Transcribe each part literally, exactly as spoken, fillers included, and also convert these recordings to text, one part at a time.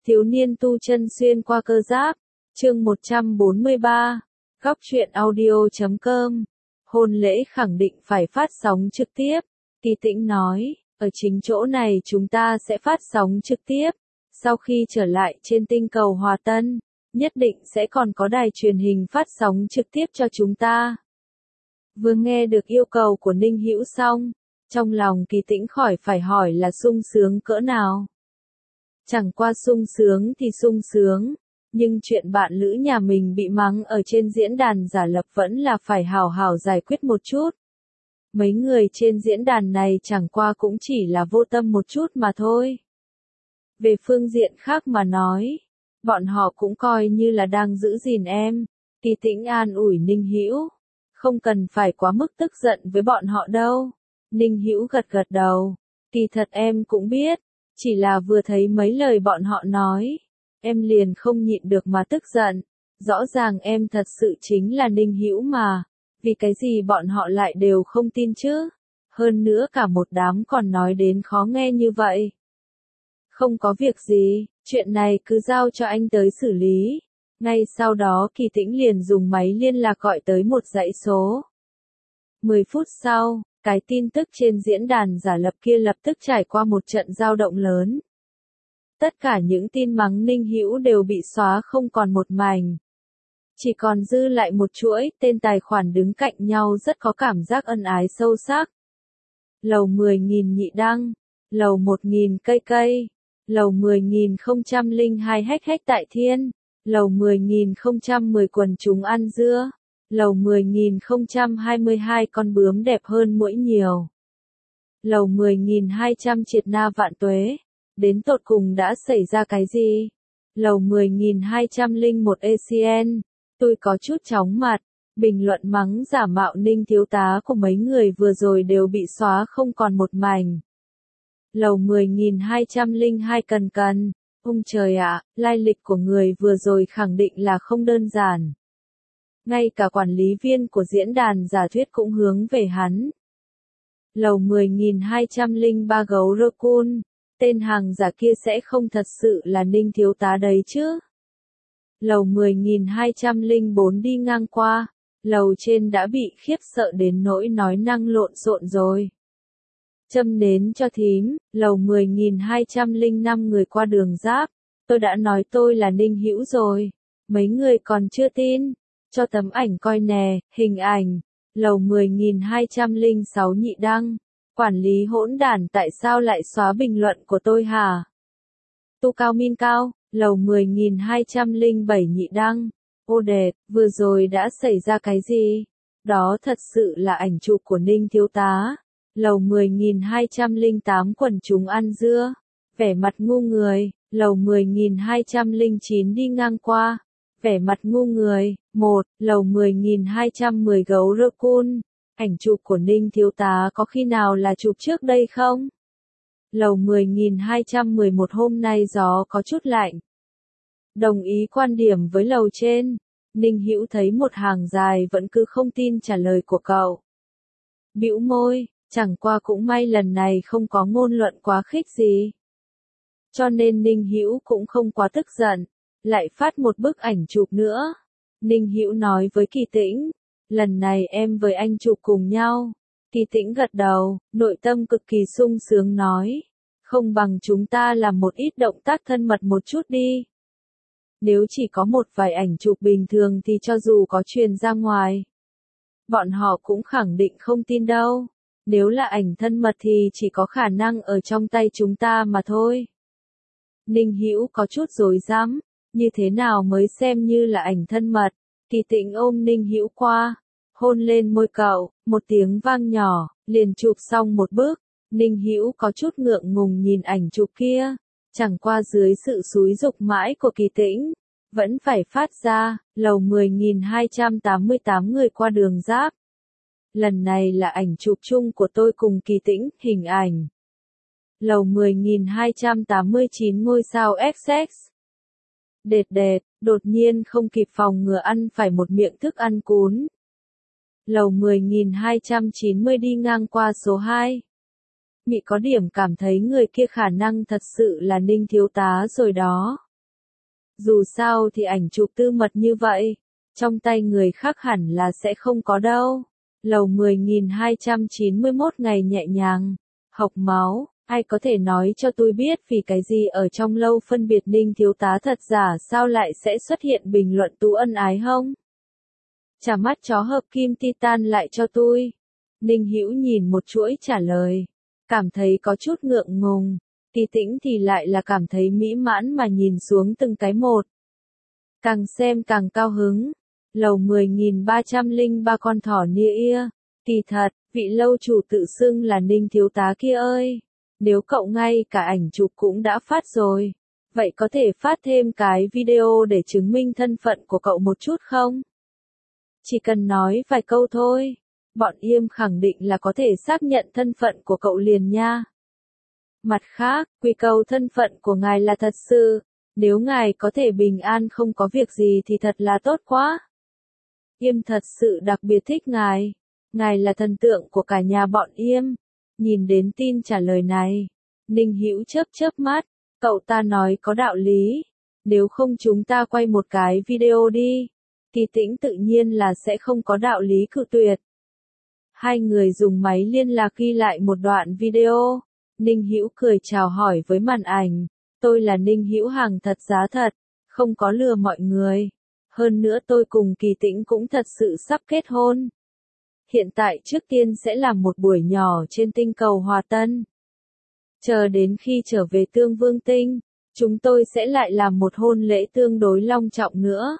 Thiếu niên tu chân xuyên qua cơ giáp, chương một trăm bốn mươi ba, góc truyện audio chấm com. Hôn lễ khẳng định phải phát sóng trực tiếp, Kỳ Tĩnh nói, ở chính chỗ này chúng ta sẽ phát sóng trực tiếp, sau khi trở lại trên tinh cầu Hòa Tân, nhất định sẽ còn có đài truyền hình phát sóng trực tiếp cho chúng ta. Vừa nghe được yêu cầu của Ninh Hữu xong, trong lòng Kỳ Tĩnh khỏi phải hỏi là sung sướng cỡ nào. Chẳng qua sung sướng thì sung sướng, nhưng chuyện bạn lữ nhà mình bị mắng ở trên diễn đàn giả lập vẫn là phải hào hào giải quyết một chút. Mấy người trên diễn đàn này chẳng qua cũng chỉ là vô tâm một chút mà thôi. Về phương diện khác mà nói, bọn họ cũng coi như là đang giữ gìn em, Kỳ Tĩnh an ủi Ninh Hữu, không cần phải quá mức tức giận với bọn họ đâu. Ninh Hữu gật gật đầu, kỳ thật em cũng biết, chỉ là vừa thấy mấy lời bọn họ nói, em liền không nhịn được mà tức giận, rõ ràng em thật sự chính là Ninh Hữu mà, vì cái gì bọn họ lại đều không tin chứ, hơn nữa cả một đám còn nói đến khó nghe như vậy. Không có việc gì, chuyện này cứ giao cho anh tới xử lý. Ngay sau đó Kỳ Tĩnh liền dùng máy liên lạc gọi tới một dãy số. mười phút sau, cái tin tức trên diễn đàn giả lập kia lập tức trải qua một trận dao động lớn. Tất cả những tin mắng Ninh Hữu đều bị xóa không còn một mảnh. Chỉ còn dư lại một chuỗi tên tài khoản đứng cạnh nhau rất có cảm giác ân ái sâu sắc. Lầu mười nghìn nhị đăng, lầu một nghìn cây cây, lầu mười nghìn không trăm lẻ hai hách hách tại thiên, lầu mười nghìn không trăm mười quần chúng ăn dưa, lầu mười nghìn không trăm hai mươi hai con bướm đẹp hơn muỗi nhiều, lầu mười nghìn hai trăm triệt na vạn tuế, đến tột cùng đã xảy ra cái gì? Lầu mười nghìn hai trăm lẻ một a xê en, tôi có chút chóng mặt, bình luận mắng giả mạo Ninh thiếu tá của mấy người vừa rồi đều bị xóa không còn một mảnh. Lầu mười nghìn hai trăm lẻ hai cần cần, ông trời ạ, lai lịch của người vừa rồi khẳng định là không đơn giản. Ngay cả quản lý viên của diễn đàn giả thuyết cũng hướng về hắn. Lầu mười nghìn hai trăm lẻ ba gấu Rokun, tên hàng giả kia sẽ không thật sự là Ninh thiếu tá đấy chứ. Lầu mười nghìn hai trăm lẻ bốn đi ngang qua, lầu trên đã bị khiếp sợ đến nỗi nói năng lộn xộn rồi. Châm nến cho thím, lầu mười nghìn hai trăm lẻ năm người qua đường giáp, tôi đã nói tôi là Ninh Hữu rồi, mấy người còn chưa tin, cho tấm ảnh coi nè, hình ảnh, lầu mười nghìn hai trăm lẻ sáu nhị đăng, quản lý hỗn đản tại sao lại xóa bình luận của tôi hả? Tu cao min cao, lầu mười nghìn hai trăm lẻ bảy nhị đăng, ô đẹp, vừa rồi đã xảy ra cái gì? Đó thật sự là ảnh chụp của Ninh thiếu tá. Lầu mười nghìn hai trăm lẻ tám quần chúng ăn dưa, vẻ mặt ngu người, lầu mười nghìn hai trăm lẻ chín đi ngang qua, vẻ mặt ngu người, một, lầu mười nghìn hai trăm mười gấu Rokun, ảnh chụp của Ninh thiếu tá có khi nào là chụp trước đây không? Lầu mười nghìn hai trăm mười một hôm nay gió có chút lạnh. Đồng ý quan điểm với lầu trên, Ninh Hữu thấy một hàng dài vẫn cứ không tin trả lời của cậu. Bĩu môi. Chẳng qua cũng may lần này không có ngôn luận quá khích gì. Cho nên Ninh Hữu cũng không quá tức giận, lại phát một bức ảnh chụp nữa. Ninh Hữu nói với Kỳ Tĩnh, lần này em với anh chụp cùng nhau. Kỳ Tĩnh gật đầu, nội tâm cực kỳ sung sướng nói, không bằng chúng ta làm một ít động tác thân mật một chút đi. Nếu chỉ có một vài ảnh chụp bình thường thì cho dù có truyền ra ngoài, bọn họ cũng khẳng định không tin đâu. Nếu là ảnh thân mật thì chỉ có khả năng ở trong tay chúng ta mà thôi. Ninh Hữu có chút rối rắm, như thế nào mới xem như là ảnh thân mật? Kỳ Tĩnh ôm Ninh Hữu qua, hôn lên môi cậu, một tiếng vang nhỏ, liền chụp xong một bức. Ninh Hữu có chút ngượng ngùng nhìn ảnh chụp kia, chẳng qua dưới sự xúi giục mãi của Kỳ Tĩnh, vẫn phải phát ra, lầu mười nghìn hai trăm tám mươi tám người qua đường giáp. Lần này là ảnh chụp chung của tôi cùng Kỳ Tĩnh, hình ảnh. Lầu mười nghìn hai trăm tám mươi chín ngôi sao ích ích. Đệt đệt, đột nhiên không kịp phòng ngừa ăn phải một miệng thức ăn cuốn. Lầu mười nghìn hai trăm chín mươi đi ngang qua số hai. Mị có điểm cảm thấy người kia khả năng thật sự là Ninh thiếu tá rồi đó. Dù sao thì ảnh chụp tư mật như vậy, trong tay người khác hẳn là sẽ không có đâu. Lầu mười nghìn hai trăm chín mươi mốt ngày nhẹ nhàng, học máu, ai có thể nói cho tôi biết vì cái gì ở trong lâu phân biệt Ninh thiếu tá thật giả sao lại sẽ xuất hiện bình luận tú ân ái không? Trả mắt chó hợp kim titan lại cho tôi. Ninh Hữu nhìn một chuỗi trả lời, cảm thấy có chút ngượng ngùng, Kỳ Tĩnh thì lại là cảm thấy mỹ mãn mà nhìn xuống từng cái một. Càng xem càng cao hứng. Lầu mười nghìn ba trăm lẻ ba con thỏ nia ia, kỳ thật, vị lâu chủ tự xưng là Ninh thiếu tá kia ơi, nếu cậu ngay cả ảnh chụp cũng đã phát rồi, vậy có thể phát thêm cái video để chứng minh thân phận của cậu một chút không? Chỉ cần nói vài câu thôi, bọn Yêm khẳng định là có thể xác nhận thân phận của cậu liền nha. Mặt khác, quy cầu thân phận của ngài là thật sự, nếu ngài có thể bình an không có việc gì thì thật là tốt quá. Yêm thật sự đặc biệt thích ngài, ngài là thần tượng của cả nhà bọn Yêm. Nhìn đến tin trả lời này, Ninh Hữu chớp chớp mắt, cậu ta nói có đạo lý, nếu không chúng ta quay một cái video đi. Kỳ Tĩnh tự nhiên là sẽ không có đạo lý cự tuyệt. Hai người dùng máy liên lạc ghi lại một đoạn video. Ninh Hữu cười chào hỏi với màn ảnh, tôi là Ninh Hữu hàng thật giá thật, không có lừa mọi người. Hơn nữa tôi cùng Kỳ Tĩnh cũng thật sự sắp kết hôn. Hiện tại trước tiên sẽ làm một buổi nhỏ trên tinh cầu Hòa Tân. Chờ đến khi trở về Tương Vương Tinh, chúng tôi sẽ lại làm một hôn lễ tương đối long trọng nữa.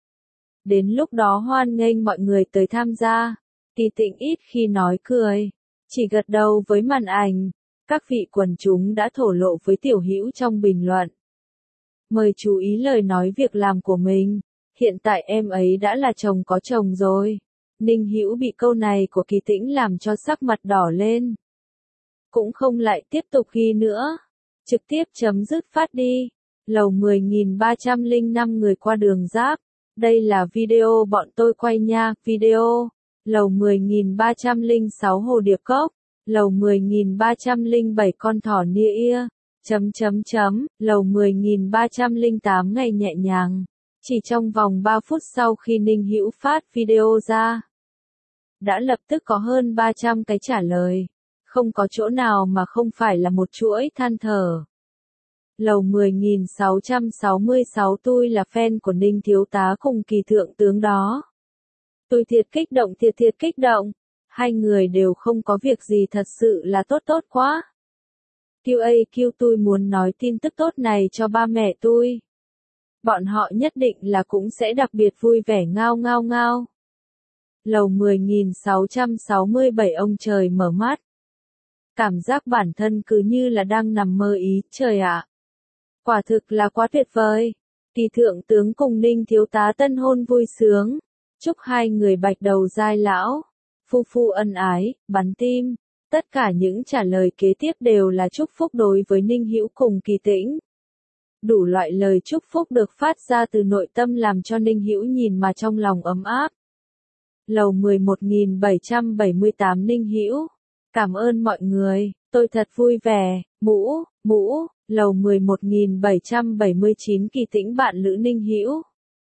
Đến lúc đó hoan nghênh mọi người tới tham gia. Kỳ Tĩnh ít khi nói cười, chỉ gật đầu với màn ảnh. Các vị quần chúng đã thổ lộ với Tiểu Hữu trong bình luận. Mời chú ý lời nói việc làm của mình, hiện tại em ấy đã là chồng có chồng rồi. Ninh Hữu bị câu này của Kỳ Tĩnh làm cho sắc mặt đỏ lên. Cũng không lại tiếp tục ghi nữa, trực tiếp chấm dứt phát đi. Lầu mười nghìn ba trăm lẻ năm người qua đường giáp. Đây là video bọn tôi quay nha, video. Lầu mười nghìn ba trăm lẻ sáu hồ điệp cốc. Lầu mười nghìn ba trăm lẻ bảy con thỏ nia ia. Chấm chấm chấm, lầu mười nghìn ba trăm lẻ tám ngày nhẹ nhàng. Chỉ trong vòng ba phút sau khi Ninh Hữu phát video ra, đã lập tức có hơn ba trăm cái trả lời. Không có chỗ nào mà không phải là một chuỗi than thở. Lầu mười nghìn sáu trăm sáu mươi sáu tôi là fan của Ninh thiếu tá cùng Kỳ thượng tướng đó. Tôi thiệt kích động thiệt thiệt kích động. Hai người đều không có việc gì thật sự là tốt tốt quá. quy a quy tôi muốn nói tin tức tốt này cho ba mẹ tôi. Bọn họ nhất định là cũng sẽ đặc biệt vui vẻ ngao ngao ngao. Lầu mười nghìn sáu trăm sáu mươi bảy ông trời mở mắt. Cảm giác bản thân cứ như là đang nằm mơ ý, trời ạ. Quả thực là quá tuyệt vời. Kỳ thượng tướng cùng Ninh thiếu tá tân hôn vui sướng. Chúc hai người bạch đầu giai lão. Phu phu ân ái, bắn tim. Tất cả những trả lời kế tiếp đều là chúc phúc đối với Ninh Hữu cùng Kỳ Tĩnh. Đủ loại lời chúc phúc được phát ra từ nội tâm làm cho Ninh Hữu nhìn mà trong lòng ấm áp. Lầu mười một nghìn bảy trăm bảy mươi tám Ninh Hữu. Cảm ơn mọi người, tôi thật vui vẻ, mũ, mũ, lầu mười một nghìn bảy trăm bảy mươi chín Kỳ Tĩnh bạn Lữ Ninh Hữu.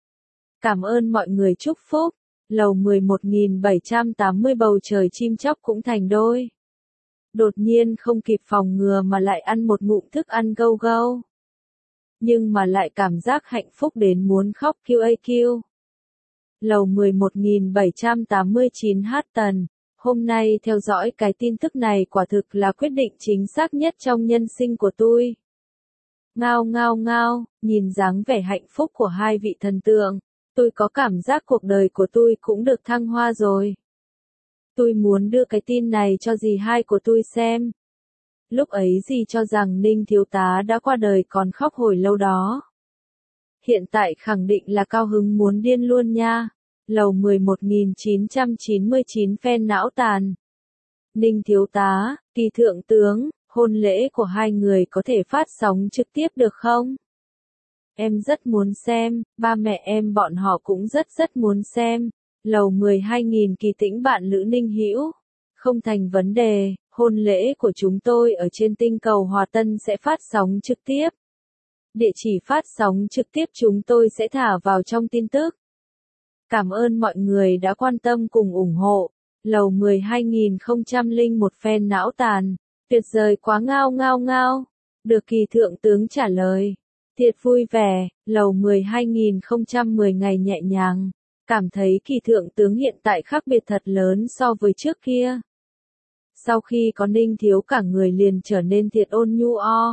Cảm ơn mọi người chúc phúc, lầu mười một nghìn bảy trăm tám mươi bầu trời chim chóc cũng thành đôi. Đột nhiên không kịp phòng ngừa mà lại ăn một ngụm thức ăn gâu gâu. Nhưng mà lại cảm giác hạnh phúc đến muốn khóc quy a quy. Lầu mười một nghìn bảy trăm tám mươi chín H Tần. Hôm nay theo dõi cái tin tức này quả thực là quyết định chính xác nhất trong nhân sinh của tôi. Ngao ngao ngao, nhìn dáng vẻ hạnh phúc của hai vị thần tượng, tôi có cảm giác cuộc đời của tôi cũng được thăng hoa rồi. Tôi muốn đưa cái tin này cho dì hai của tôi xem. Lúc ấy dì cho rằng Ninh thiếu tá đã qua đời còn khóc hồi lâu đó. Hiện tại khẳng định là cao hứng muốn điên luôn nha. Lầu mười một nghìn chín trăm chín mươi chín fan não tàn. Ninh thiếu tá, Kỳ thượng tướng, hôn lễ của hai người có thể phát sóng trực tiếp được không? Em rất muốn xem, ba mẹ em bọn họ cũng rất rất muốn xem. Lầu mười hai nghìn Kỳ Tĩnh bạn Lữ Ninh Hữu. Không thành vấn đề, hôn lễ của chúng tôi ở trên tinh cầu Hòa Tân sẽ phát sóng trực tiếp. Địa chỉ phát sóng trực tiếp chúng tôi sẽ thả vào trong tin tức. Cảm ơn mọi người đã quan tâm cùng ủng hộ. Lầu mười hai nghìn không trăm lẻ một fan não tàn. Tuyệt vời quá ngao ngao ngao. Được Kỳ Thượng tướng trả lời. Thiệt vui vẻ, lầu mười hai nghìn không trăm mười ngày nhẹ nhàng. Cảm thấy Kỳ Thượng tướng hiện tại khác biệt thật lớn so với trước kia. Sau khi có Ninh Thiếu cả người liền trở nên thiệt ôn nhu o.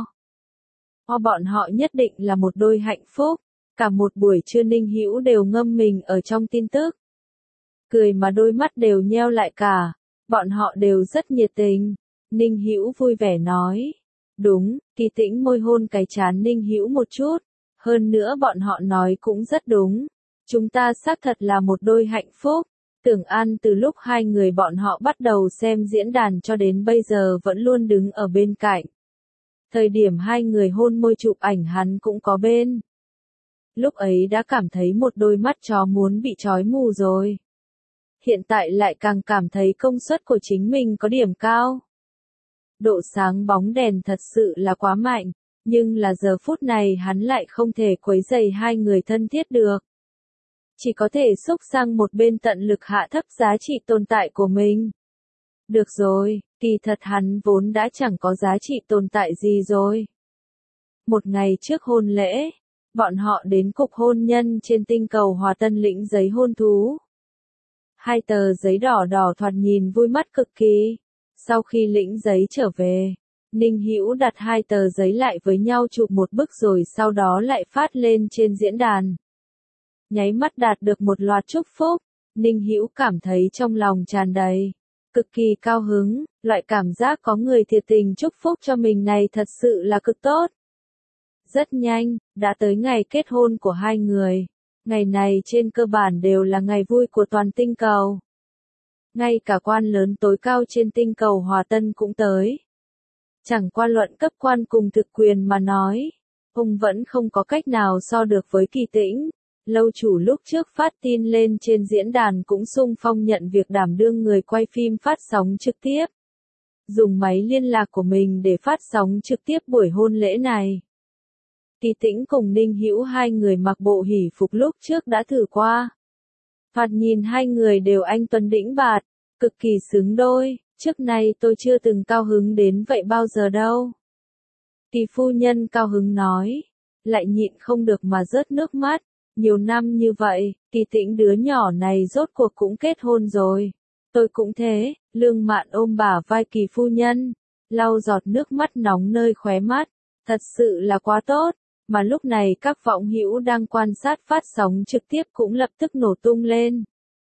O bọn họ nhất định là một đôi hạnh phúc. Cả một buổi trưa Ninh Hữu đều ngâm mình ở trong tin tức. Cười mà đôi mắt đều nheo lại cả. Bọn họ đều rất nhiệt tình. Ninh Hữu vui vẻ nói. Đúng, Kỳ Tĩnh môi hôn cái trán Ninh Hữu một chút. Hơn nữa bọn họ nói cũng rất đúng. Chúng ta xác thật là một đôi hạnh phúc. Tưởng An từ lúc hai người bọn họ bắt đầu xem diễn đàn cho đến bây giờ vẫn luôn đứng ở bên cạnh. Thời điểm hai người hôn môi chụp ảnh hắn cũng có bên. Lúc ấy đã cảm thấy một đôi mắt chó muốn bị trói mù rồi. Hiện tại lại càng cảm thấy công suất của chính mình có điểm cao. Độ sáng bóng đèn thật sự là quá mạnh, nhưng là giờ phút này hắn lại không thể quấy rầy hai người thân thiết được. Chỉ có thể xúc sang một bên tận lực hạ thấp giá trị tồn tại của mình. Được rồi, kỳ thật hắn vốn đã chẳng có giá trị tồn tại gì rồi. Một ngày trước hôn lễ, bọn họ đến cục hôn nhân trên tinh cầu Hòa Tân lĩnh giấy hôn thú. Hai tờ giấy đỏ đỏ thoạt nhìn vui mắt cực kỳ. Sau khi lĩnh giấy trở về, Ninh Hữu đặt hai tờ giấy lại với nhau chụp một bức rồi sau đó lại phát lên trên diễn đàn. Nháy mắt đạt được một loạt chúc phúc, Ninh Hữu cảm thấy trong lòng tràn đầy, cực kỳ cao hứng, loại cảm giác có người thiệt tình chúc phúc cho mình này thật sự là cực tốt. Rất nhanh, đã tới ngày kết hôn của hai người. Ngày này trên cơ bản đều là ngày vui của toàn tinh cầu. Ngay cả quan lớn tối cao trên tinh cầu Hòa Tân cũng tới. Chẳng qua luận cấp quan cùng thực quyền mà nói, ông vẫn không có cách nào so được với Kỳ Tĩnh. Lâu chủ lúc trước phát tin lên trên diễn đàn cũng xung phong nhận việc đảm đương người quay phim phát sóng trực tiếp. Dùng máy liên lạc của mình để phát sóng trực tiếp buổi hôn lễ này. Kỳ Tĩnh cùng Ninh Hữu hai người mặc bộ hỷ phục lúc trước đã thử qua. Thoạt nhìn hai người đều anh tuấn đĩnh bạt, cực kỳ xứng đôi, trước nay tôi chưa từng cao hứng đến vậy bao giờ đâu. Kỳ phu nhân cao hứng nói, lại nhịn không được mà rớt nước mắt, nhiều năm như vậy, Kỳ Tĩnh đứa nhỏ này rốt cuộc cũng kết hôn rồi. Tôi cũng thế, Lương Mạn ôm bả vai Kỳ phu nhân, lau giọt nước mắt nóng nơi khóe mắt, thật sự là quá tốt. Mà lúc này các võng hữu đang quan sát phát sóng trực tiếp cũng lập tức nổ tung lên.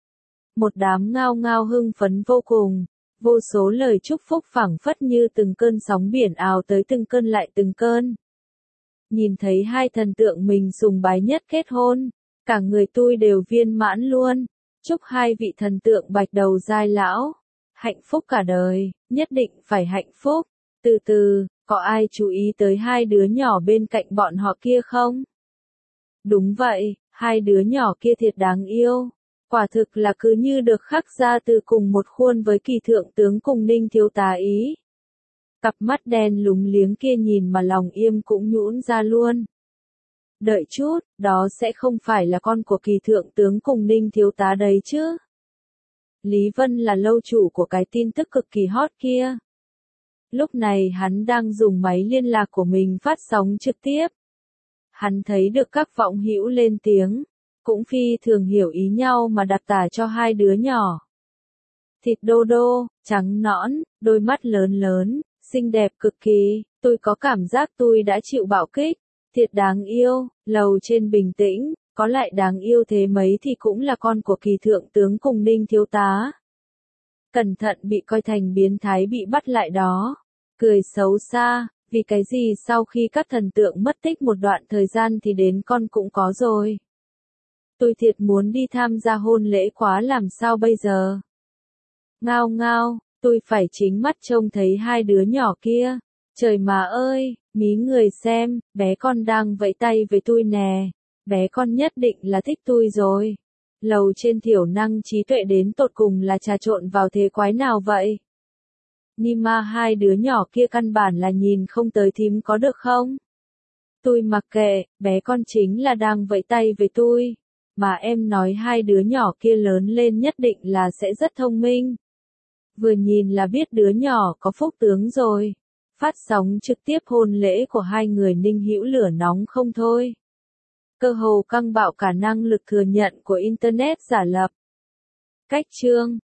Một đám ngao ngao hưng phấn vô cùng, vô số lời chúc phúc phảng phất như từng cơn sóng biển ào tới từng cơn lại từng cơn. Nhìn thấy hai thần tượng mình sùng bái nhất kết hôn, cả người tôi đều viên mãn luôn. Chúc hai vị thần tượng bạch đầu giai lão, hạnh phúc cả đời, nhất định phải hạnh phúc. Từ từ, có ai chú ý tới hai đứa nhỏ bên cạnh bọn họ kia không? Đúng vậy, hai đứa nhỏ kia thiệt đáng yêu. Quả thực là cứ như được khắc ra từ cùng một khuôn với Kỳ Thượng tướng cùng Ninh Thiếu tá ý. Cặp mắt đen lúng liếng kia nhìn mà lòng im cũng nhũn ra luôn. Đợi chút, đó sẽ không phải là con của Kỳ Thượng tướng cùng Ninh Thiếu tá đấy chứ? Lý Vân là lâu chủ của cái tin tức cực kỳ hot kia. Lúc này hắn đang dùng máy liên lạc của mình phát sóng trực tiếp. Hắn thấy được các võng hữu lên tiếng, cũng phi thường hiểu ý nhau mà đặc tả cho hai đứa nhỏ. Thịt đô đô, trắng nõn, đôi mắt lớn lớn, xinh đẹp cực kỳ, tôi có cảm giác tôi đã chịu bạo kích, thiệt đáng yêu, lầu trên bình tĩnh, có lại đáng yêu thế mấy thì cũng là con của Kỳ Thượng tướng cùng Ninh Thiếu tá. Cẩn thận bị coi thành biến thái bị bắt lại đó. Cười xấu xa, vì cái gì sau khi các thần tượng mất tích một đoạn thời gian thì đến con cũng có rồi. Tôi thiệt muốn đi tham gia hôn lễ quá làm sao bây giờ. Ngao ngao, tôi phải chính mắt trông thấy hai đứa nhỏ kia. Trời mà ơi, mí người xem, bé con đang vẫy tay với tôi nè. Bé con nhất định là thích tôi rồi. Lầu trên thiểu năng trí tuệ đến tột cùng là trà trộn vào thế quái nào vậy? Nima hai đứa nhỏ kia căn bản là nhìn không tới thím có được không? Tôi mặc kệ, bé con chính là đang vẫy tay với tôi. Mà em nói hai đứa nhỏ kia lớn lên nhất định là sẽ rất thông minh. Vừa nhìn là biết đứa nhỏ có phúc tướng rồi. Phát sóng trực tiếp hôn lễ của hai người Ninh Hữu lửa nóng không thôi. Cơ hồ căng bạo cả năng lực thừa nhận của Internet giả lập. Cách chương